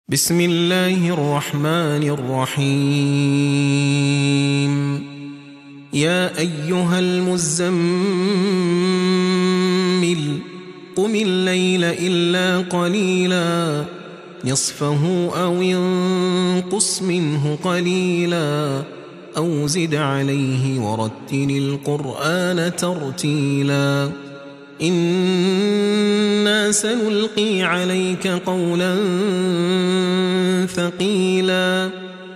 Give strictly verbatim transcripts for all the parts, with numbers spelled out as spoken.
بسم الله الرحمن الرحيم يا أيها المزمل قم الليل إلا قليلا نصفه أو انقص منه قليلا أو زد عليه ورتل القرآن ترتيلا إنا سنلقي عليك قولا ثقيلا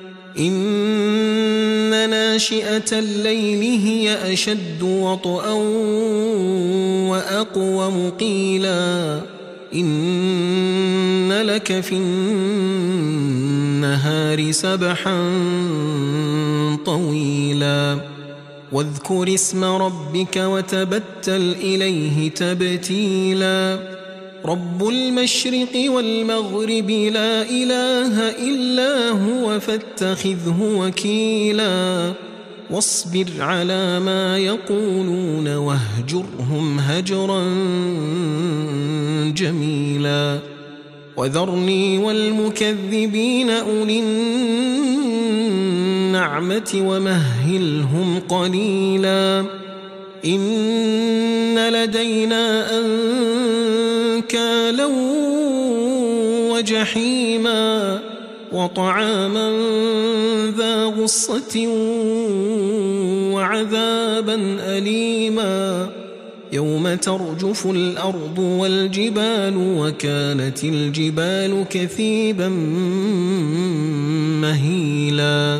إن ناشئة الليل هي أشد وطئا وأقوم قيلا إن لك في النهار سبحا طويلا واذكر اسم ربك وتبتل إليه تبتيلا رب المشرق والمغرب لا إله إلا هو فاتخذه وكيلا واصبر على ما يقولون واهجرهم هجرا جميلا وذرني والمكذبين أولي النعمة ومهلهم قليلا إن لدينا أنكالا وجحيما وطعاما ذا غصة وعذابا أليما يوم ترجف الأرض والجبال وكانت الجبال كثيبا مهيلا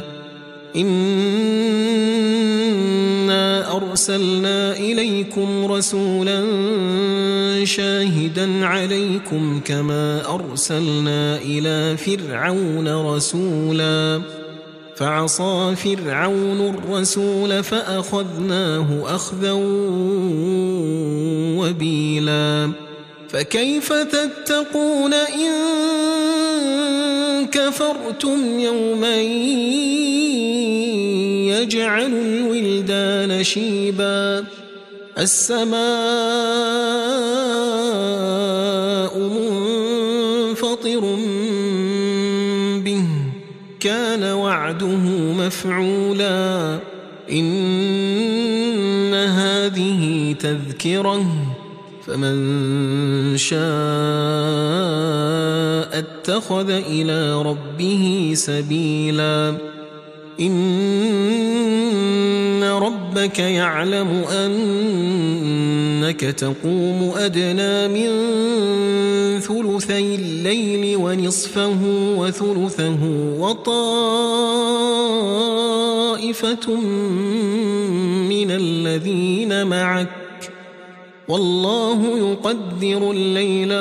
إنا أرسلنا إليكم رسولا شاهدا عليكم كما أرسلنا إلى فرعون رسولا فعصى فرعون الرسول فأخذناه أخذا وبيلا فكيف تتقون إن كفرتم يوما يجعل الولدان شيبا السماء منفطر به كان وعده مفعولا إن هذه تذكرة فمن شاء اتخذ إلى ربه سبيلا إن ربك يعلم أنك تقوم أدنى من ثلثي الليل ونصفه وثلثه وطائفة من الذين معك والله يقدر الليل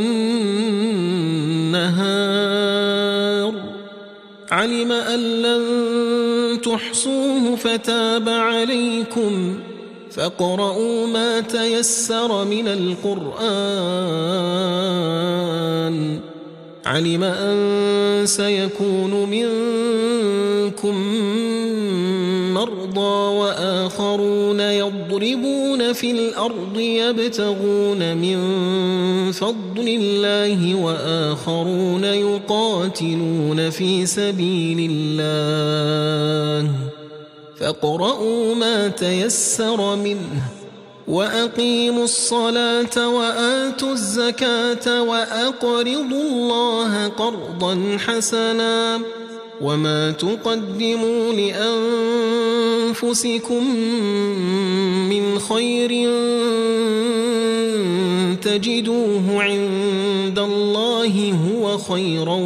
والنهار علم أن لن تحصوه فتاب عليكم فاقرؤوا ما تيسر من القرآن علم أن سيكون منكم مرضى وآخرون يضربون في الأرض يبتغون من فضل الله وآخرون يقاتلون في سبيل الله فاقرؤوا ما تيسر منه وأقيموا الصلاة وآتوا الزكاة وأقرضوا الله قرضا حسنا وما تقدموا لأنفسكم من خير تجدوه عند الله هو خيرا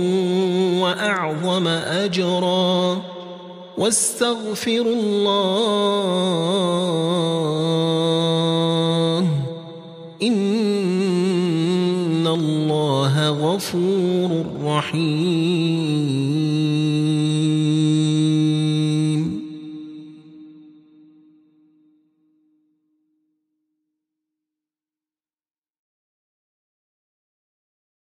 وأعظم أجرا واستغفروا الله